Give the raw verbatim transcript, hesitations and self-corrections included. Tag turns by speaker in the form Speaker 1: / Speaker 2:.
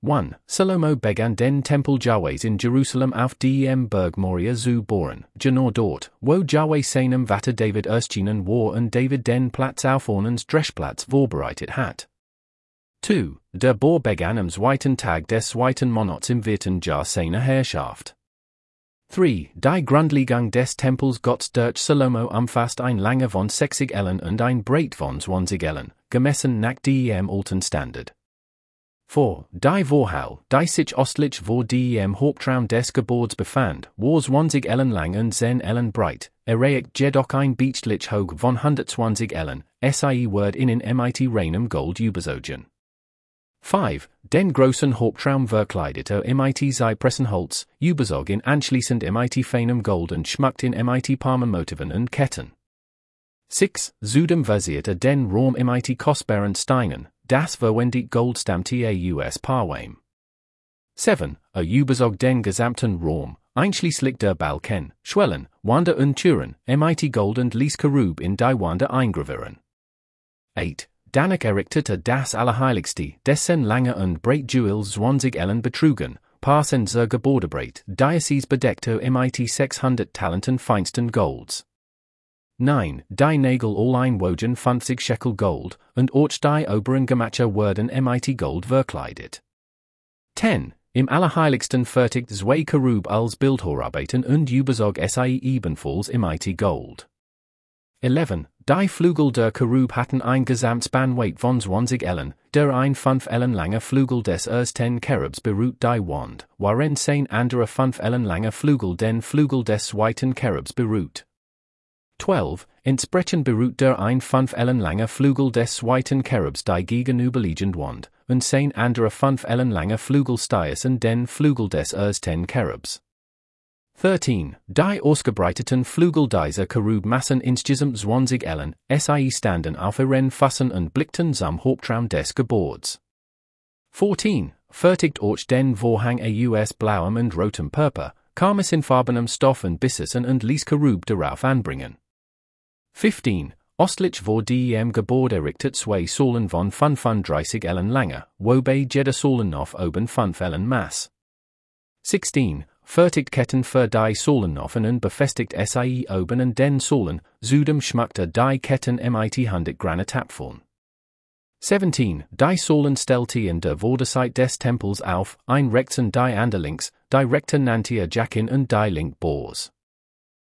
Speaker 1: one. Salomo began den Tempel Jahwehs in Jerusalem auf dem Berg Moria zu bauen, genau dort, wo Jahweh seinem Vater David erschienen war und David den Platz auf Ornens Dreschplatz vorbereitet hat. zwei. Der Bau begann am zweiten Tag des zweiten Monats im vierten Jahr seiner Herrschaft. drei. Die Grundlegung des Tempels Gottes durch Salomo umfasst ein Länge von sechzig Ellen und ein Breit von zwanzig Ellen, gemessen nach dem alten Standard. vier. Die Vorhal, die sich ostlich vor dem Hauptraum des Gebäudes befand, war zwanzig Ellen lang und zehn Ellen breit, erreicht jedoch ein Beachlich hoch von hundertzwanzig Ellen, sie wird in mit reinem Gold überzogen. fünf. Den großen Hauptraum verkleidete mit Zypressenholz, überzogen anschließend mit feinem Gold und schmückt in mit Palmenmotiven und Ketten. sechs. Zudem versierte den Raum mit kostbaren Steinen, das verwendet Gold stammte aus Parwame. sieben. Er überzog den gesamten Raum, einschließlich der Balken, Schwellen, Wände und Türen, mit Gold und ließ Cherub in die Wände eingravieren. acht. Danach errichtete das Allerheiligste, dessen Länge und Breit Jewels zwanzig Ellen betrugen, passend zur Gebäudebreit, Diocese bedeckte mit sechshundert Talenten feinsten Golds. neun. Die Nägel allein wogen fünfzig Shekel Gold, und auch die oberen Gemacher wurden mit Gold verkleidet. zehn. Im Allerheiligsten fertigt zwei Cherub als Bildhorarbeiten und überzog sie ebenfalls mit Gold. elf. Die Flügel der Cherub hatten ein Gesamtspannweite von zwanzig Ellen, der ein fünf Ellen langer Flügel des ersten Cherubs beruht die Wand, waren zehn andere fünf Ellen langer Flügel den Flügel des zweiten Cherubs beruht. zwölf. Entsprechend beruht der ein fünf Ellen langer Flügel des zweiten Cherubs die gegenüberliegende Wand, und zehn andere fünf Ellen langer Flügel steißen den Flügel des ersten Cherubs. dreizehn. Die ausgebreiteten Flügel dieser Cherub massen insgesamt zwanzig Ellen, sie standen auf ihren Füßen und blickten zum Hauptraum des Gebäudes. vierzehn. Fertigt auch den Vorhang aus blauem und rotem Purpur, kam es in farbenem Stoff und Bississen und ließ Cherub darauf anbringen. fünfzehn. Ostlich vor dem Gebäude errichtet zwei Säulen von fünfunddreißig Ellen Länge, wobei jede Säule noch oben fünf Ellen Maß. sechzehn. Fertigt Ketten für die Säulen offen und befestigt sie oben und den Säulen, zudem schmückte die Ketten mit hundert Granitapfeln. siebzehn. Die Säulen stellte in der Vorderseite des Tempels auf, ein rechts und die andere links, die rechte nannte er Jachin und die link Bohrs.